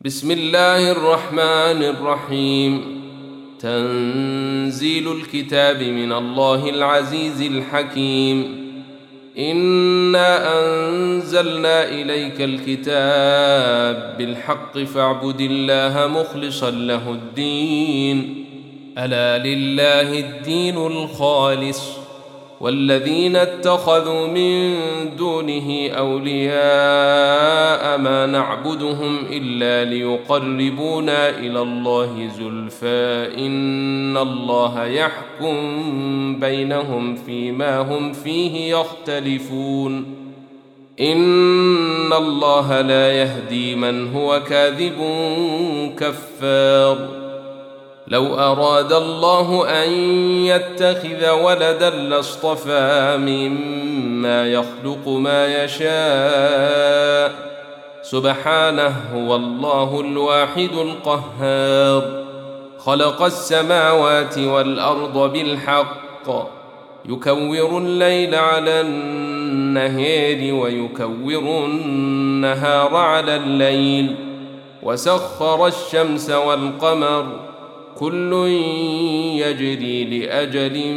بسم الله الرحمن الرحيم. تنزيل الكتاب من الله العزيز الحكيم. إنا أنزلنا إليك الكتاب بالحق فاعبد الله مخلصا له الدين. ألا لله الدين الخالص، والذين اتخذوا من دونه أولياء ما نعبدهم إلا ليقربونا إلى الله زلفى إن الله يحكم بينهم فيما هم فيه يختلفون. إن الله لا يهدي من هو كاذب كفار. لو أراد الله أن يتخذ ولدا لاصطفى مما يخلق ما يشاء، سبحانه هو الله الواحد القهار. خلق السماوات والأرض بالحق، يكور الليل على النهار ويكور النهار على الليل، وسخر الشمس والقمر كل يجري لأجل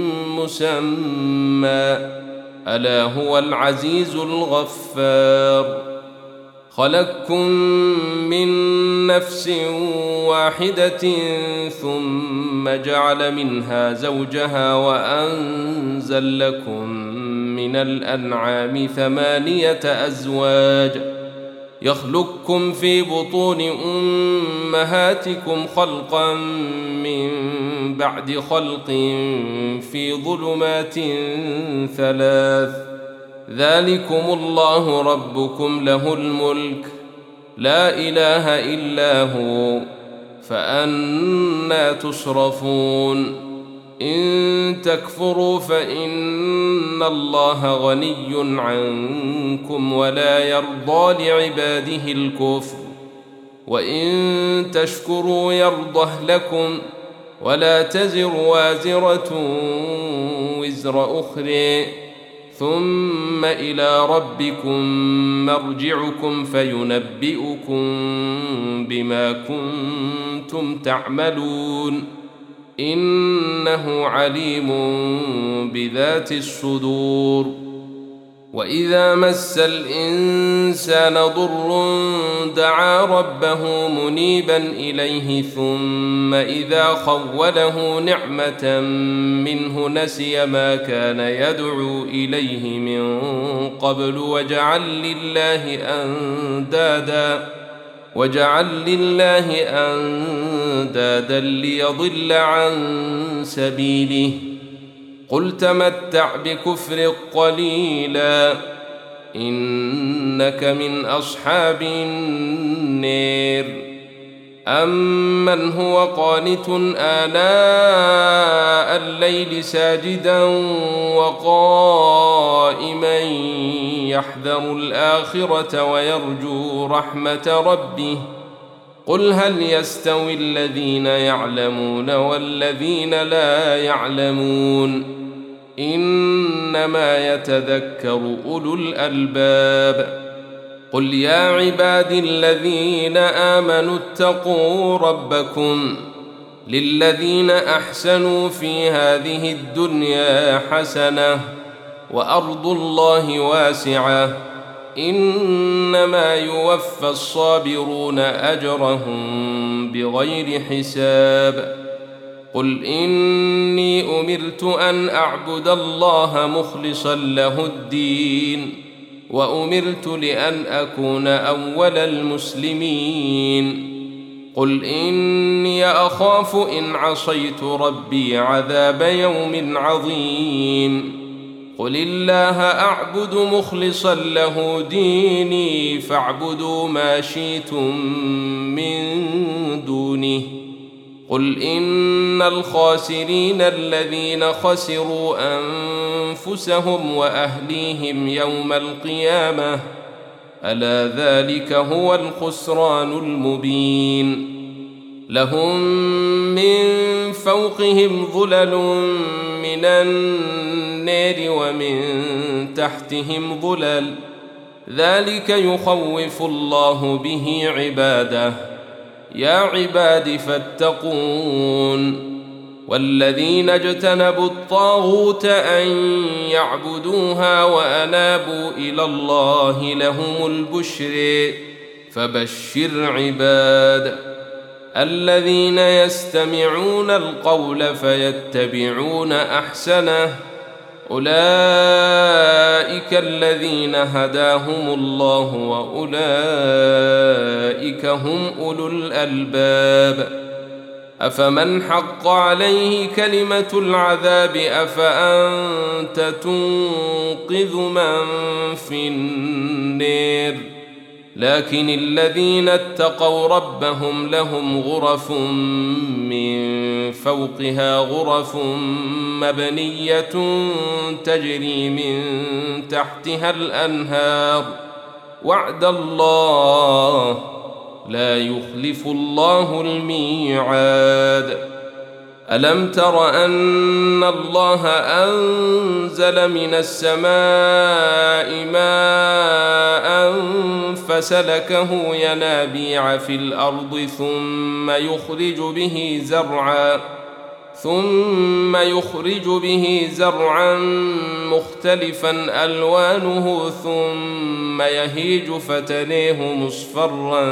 مسمى، ألا هو العزيز الغفار. خلقكم من نفس واحدة ثم جعل منها زوجها وأنزل لكم من الأنعام 8 أزواج، يخلقكم في بطون أمهاتكم خلقا من بعد خلق في ظلمات 3، ذلكم الله ربكم له الملك لا إله إلا هو، فأنى تصرفون. إن تكفروا فإن الله غني عنكم ولا يرضى لعباده الكفر، وإن تشكروا يرضه لكم، ولا تزر وازرة وزر أخرى، ثم إلى ربكم مرجعكم فينبئكم بما كنتم تعملون، إنه عليم بذات الصدور. وإذا مس الإنسان ضر دعا ربه منيبا إليه، ثم إذا خوله نعمة منه نسي ما كان يدعو إليه من قبل وجعل لله أندادا ليضل عن سبيله. قل تمتع بكفرك قليلا إنك من أصحاب النار. أمن هو قانت آناء الليل ساجدا وقائما يحذر الآخرة ويرجو رحمة ربه، قل هل يستوي الذين يعلمون والذين لا يعلمون، إنما يتذكر أولو الألباب. قل يا عبادي الذين آمنوا اتقوا ربكم، للذين أحسنوا في هذه الدنيا حسنة وأرض الله واسعة، إنما يوفى الصابرون أجرهم بغير حساب. قل إني أمرت أن أعبد الله مخلصا له الدين، وأمرت لأن أكون أول المسلمين. قل إني أخاف إن عصيت ربي عذاب يوم عظيم. قل الله أعبد مخلصا له ديني، فاعبدوا ما شئتم من دونه. قل إن الخاسرين الذين خسروا أنفسهم وأهليهم يوم القيامة، ألا ذلك هو الخسران المبين. لهم من فوقهم ظلل من النار ومن تحتهم ظلل، ذلك يخوف الله به عباده. يا عباد فاتقون. والذين اجتنبوا الطاغوت أن يعبدوها وأنابوا إلى الله لهم البشر. فبشر عباد الذين يستمعون القول فيتبعون أحسنه أولئك الذين هداهم الله وأولئك هم أولو الألباب. أفمن حق عليه كلمة العذاب أفأنت تنقذ من في النار. لكن الذين اتقوا ربهم لهم غرف من فوقها غرف مبنية تجري من تحتها الأنهار وعد الله لا يخلف الله الميعاد. ألم تر أن الله أنزل من السماء ماء فسلكه ينابيع في الأرض ثم يخرج به زرعا مختلفا ألوانه ثم يهيج فتريه مصفرا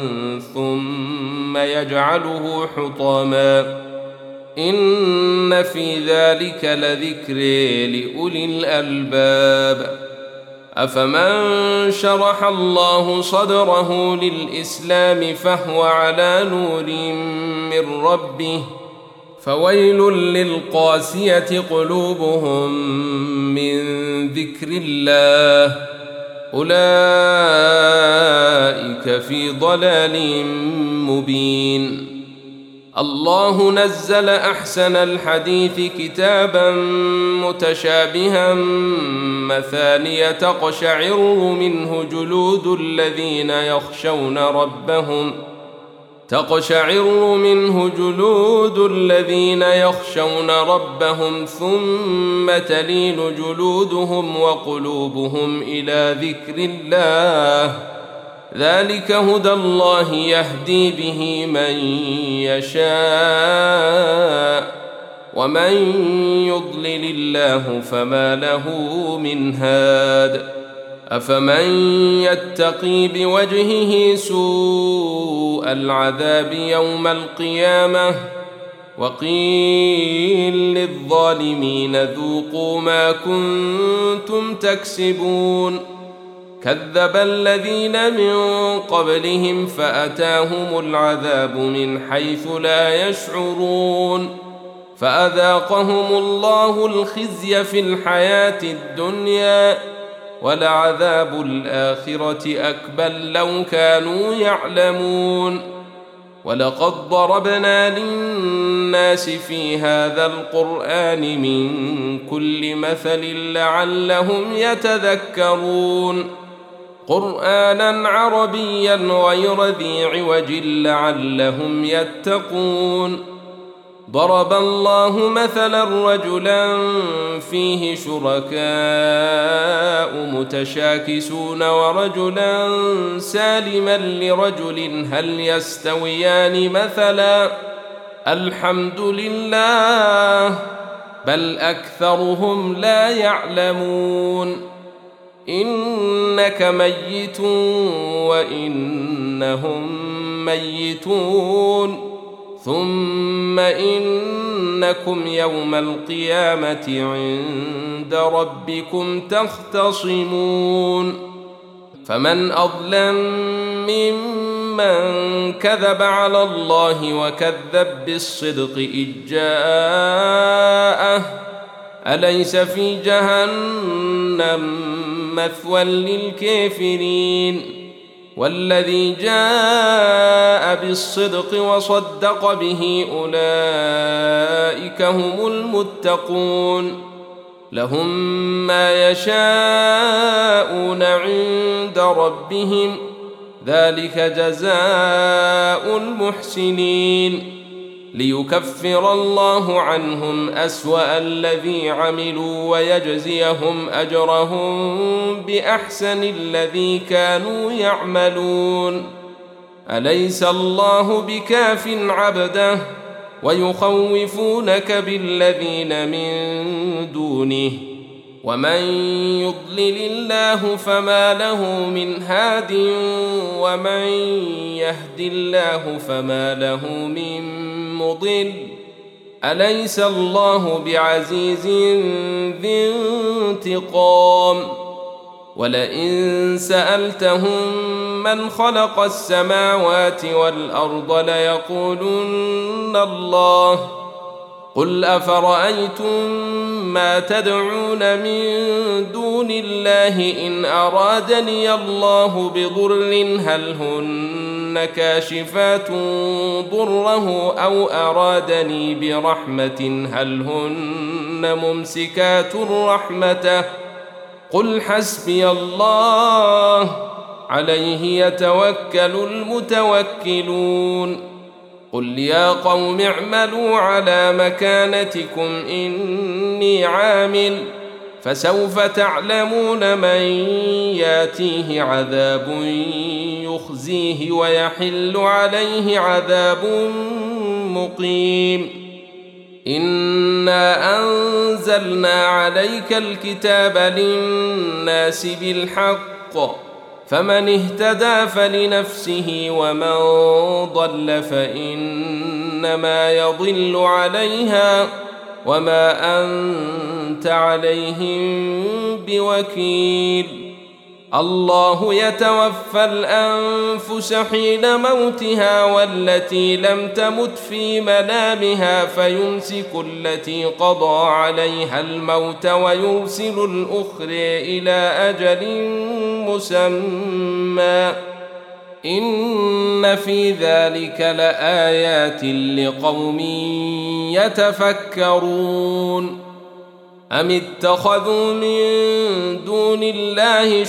ثم يجعله حطاما إن في ذلك لذكر لأولي الألباب. أفمن شرح الله صدره للإسلام فهو على نور من ربه فويل للقاسية قلوبهم من ذكر الله أولئك في ضلال مبين. الله نزل أحسن الحديث كتابا متشابها مثانية تقشعر منه جلود الذين يخشون ربهم ثم تلين جلودهم وقلوبهم إلى ذكر الله ذلك هدى الله يهدي به من يشاء ومن يضلل الله فما له من هاد. أفمن يتقي بوجهه سوء العذاب يوم القيامة وقيل للظالمين ذوقوا ما كنتم تكسبون. كذب الذين من قبلهم فأتاهم العذاب من حيث لا يشعرون فأذاقهم الله الخزي في الحياة الدنيا ولعذاب الآخرة أكبر لو كانوا يعلمون. ولقد ضربنا للناس في هذا القرآن من كل مثل لعلهم يتذكرون قرآنا عربيا غير ذي عوج لعلهم يتقون. ضرب الله مثلا رجلا فيه شركاء متشاكسون ورجلا سالما لرجل هل يستويان مثلا الحمد لله بل أكثرهم لا يعلمون. إنك ميت وإنهم ميتون ثم إنكم يوم القيامة عند ربكم تختصمون. فمن أظلم ممن كذب على الله وكذب بالصدق إذ جاءه أليس في جهنم مثوى للكافرين. والذي جاء بالصدق وصدق به أولئك هم المتقون لهم ما يشاءون عند ربهم ذلك جزاء المحسنين. ليكفر الله عنهم أسوأ الذي عملوا ويجزيهم أجرهم بأحسن الذي كانوا يعملون. أليس الله بكاف عبده ويخوفونك بالذين من دونه ومن يضلل الله فما له من هاد ومن يهد الله فما له من مضل. أليس الله بعزيز ذي انتقام؟ ولئن سألتهم من خلق السماوات والأرض ليقولن الله. قل أفرأيتم ما تدعون من دون الله إن أرادني الله بضر هل هن كاشفات ضره أو أرادني برحمة هل هن ممسكات رحمته؟ قل حسبي الله عليه يتوكل المتوكلون. قل يا قوم اعملوا على مكانتكم إني عامل فسوف تعلمون من ياتيه عذاب يخزيه ويحل عليه عذاب مقيم. إنا أنزلنا عليك الكتاب للناس بالحق فمن اهتدى فلنفسه ومن ضل فإنما يضل عليها وما أنت عليهم بوكيل. الله يتوفى الأنفس حين موتها والتي لم تمت في منامها فيمسك التي قضى عليها الموت ويرسل الأخرى إلى أجل مسمى. إن في ذلك لآيات لقوم يتفكرون. أم اتخذوا من دون الله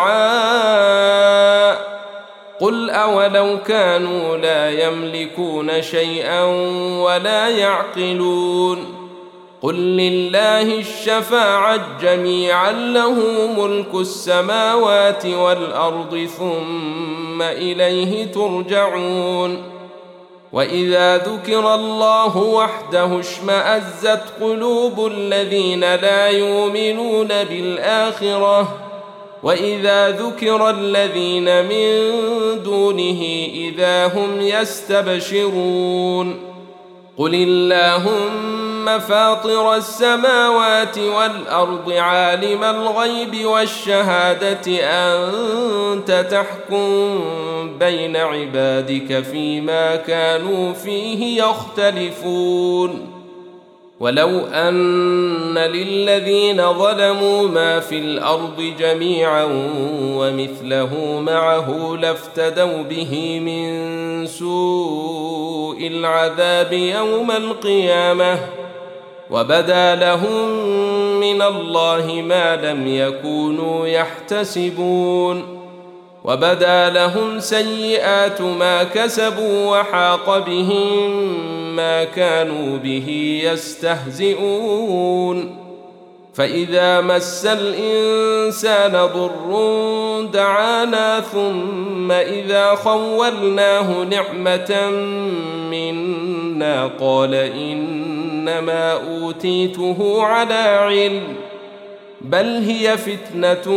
شفعاء قل أولو كانوا لا يملكون شيئا ولا يعقلون. قل لله الشفاعة جميعا له ملك السماوات والأرض ثم إليه ترجعون. وإذا ذكر الله وحده اشمأزت قلوب الذين لا يؤمنون بالآخرة وإذا ذكر الذين من دونه إذا هم يستبشرون. قل اللهم فاطر السماوات والأرض عالم الغيب والشهادة أنت تحكم بين عبادك فيما كانوا فيه يختلفون. ولو أن للذين ظلموا ما في الأرض جميعا ومثله معه لافتدوا به من سوء العذاب يوم القيامة وبدا لهم من الله ما لم يكونوا يحتسبون. وبدا لهم سيئات ما كسبوا وحاق بهم ما كانوا به يستهزئون. فإذا مس الإنسان ضر دعانا ثم إذا خولناه نعمة منا قال إنما أوتيته على علم بل هي فتنة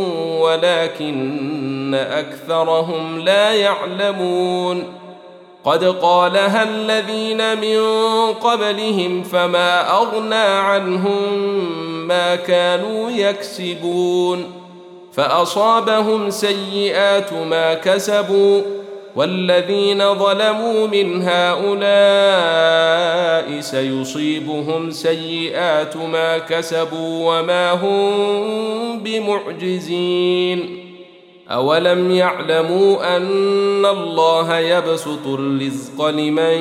ولكن أكثرهم لا يعلمون. قد قالها الذين من قبلهم فما أغنى عنهم ما كانوا يكسبون فأصابهم سيئات ما كسبوا والذين ظلموا من هؤلاء سيصيبهم سيئات ما كسبوا وما هم بمعجزين. أولم يعلموا أن الله يبسط الرزق لمن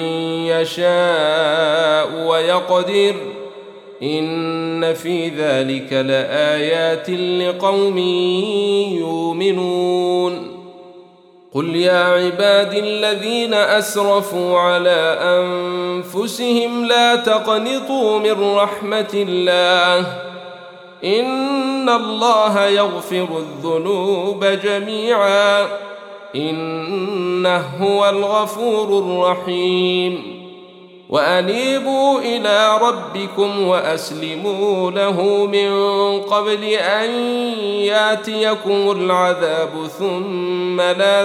يشاء ويقدر إن في ذلك لآيات لقوم يؤمنون. قل يا عبادي الذين أسرفوا على أنفسهم لا تقنطوا من رحمة الله إن الله يغفر الذنوب جميعا إنه هو الغفور الرحيم وأنيبوا إلى ربكم وأسلموا له من قبل أن ياتيكم العذاب ثم لا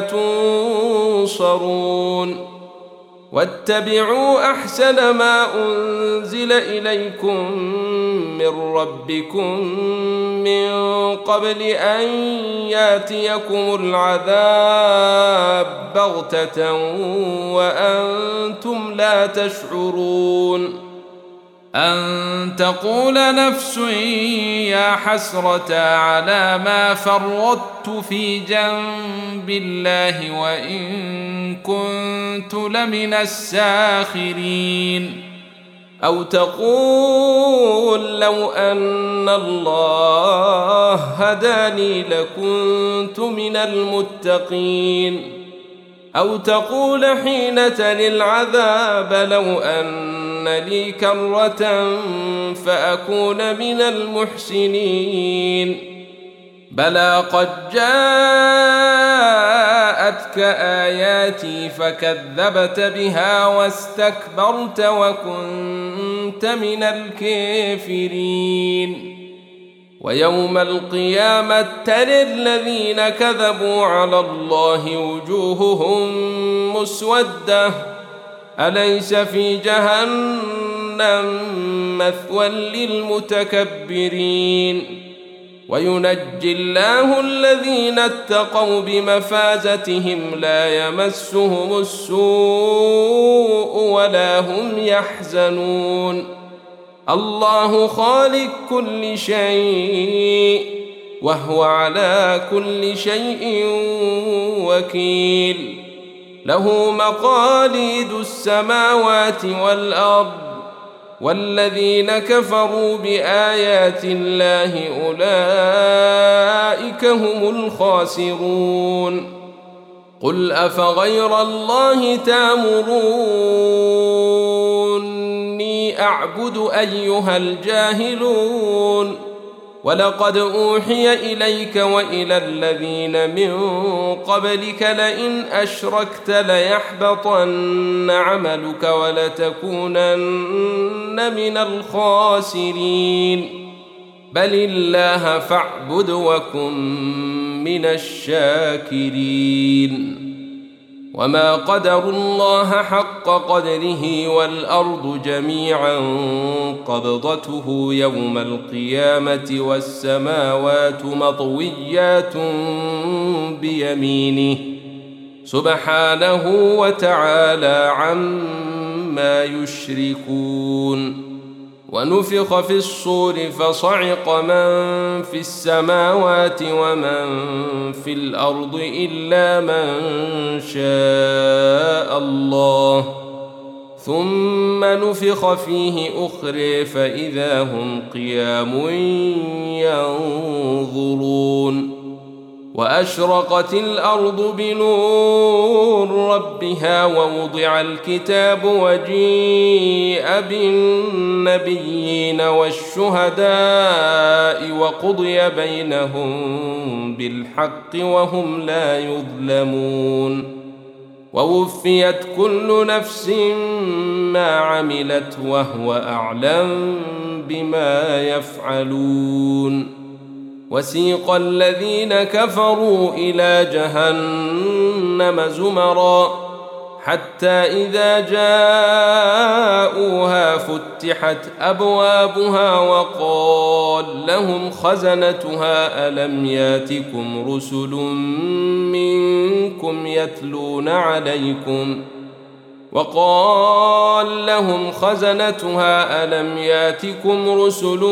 تنصرون واتبعوا أحسن ما أنزل إليكم من ربكم من قبل أن ياتيكم العذاب بغتة وأنتم لا تشعرون أن تقول نفس يا حسرة على ما فرطت في جنب الله وإن كنت لمن الساخرين أو تقول لو أن الله هداني لكنت من المتقين أو تقول حين تلي العذاب لو أن لي كرة فأكون من المحسنين بلى قد جاءتك آياتي فكذبت بها واستكبرت وكنت من الكافرين ويوم القيامة ترى الذين كذبوا على الله وجوههم مسودة أليس في جهنم مثوى للمتكبرين وينجي الله الذين اتقوا بمفازتهم لا يمسهم السوء ولا هم يحزنون الله خالق كل شيء وهو على كل شيء وكيل له مقاليد السماوات والأرض والذين كفروا بآيات الله أولئك هم الخاسرون قل أفغير الله تأمروني أعبد أيها الجاهلون ولقد أوحي إليك وإلى الذين من قبلك لئن أشركت ليحبطن عملك ولتكونن من الخاسرين بل الله فاعبد وكن من الشاكرين وما قدروا الله حق قدره والأرض جميعا قبضته يوم القيامة والسماوات مطويات بيمينه سبحانه وتعالى عما يشركون ونفخ في الصور فصعق من في السماوات ومن في الأرض إلا من شاء الله ثم نفخ فيه أخرى فإذا هم قيام ينظرون وأشرقت الأرض بنور ربها ووضع الكتاب وجيء بالنبيين والشهداء وقضي بينهم بالحق وهم لا يظلمون ووفيت كل نفس ما عملت وهو أعلم بما يفعلون وسيق الذين كفروا إلى جهنم زمرا حتى إذا جاءوها فتحت أبوابها وقال لهم خزنتها ألم ياتكم رسل منكم يتلون عليكم وقال لهم خزنتها ألم ياتكم رسل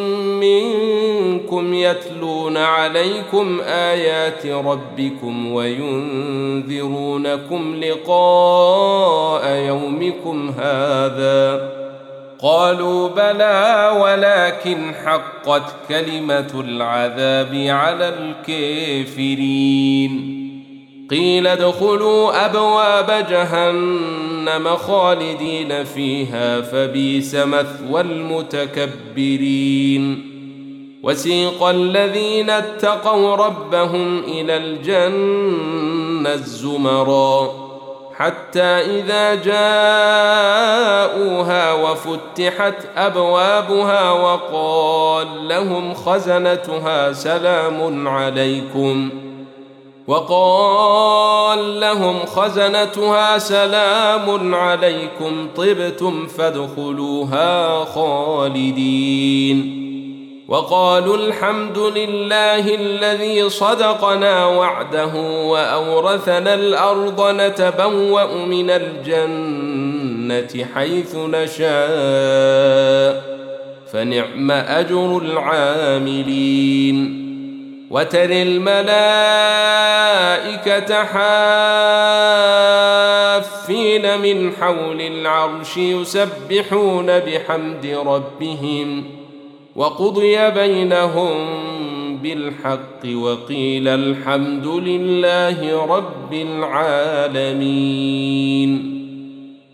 منكم يتلون عليكم آيات ربكم وينذرونكم لقاء يومكم هذا قالوا بلى ولكن حقت كلمة العذاب على الكافرين قيل ادخلوا أبواب جهنم خالدين فيها فبئس مثوى المتكبرين وسيق الذين اتقوا ربهم إلى الجنة زمرا حتى إذا جاءوها وفتحت أبوابها وقال لهم خزنتها سلام عليكم طبتم فادخلوها خالدين وقالوا الحمد لله الذي صدقنا وعده وأورثنا الأرض نتبوأ من الجنة حيث نشاء فنعم أجر العاملين وترى الملائكة حافين من حول العرش يسبحون بحمد ربهم وقضي بينهم بالحق وقيل الحمد لله رب العالمين.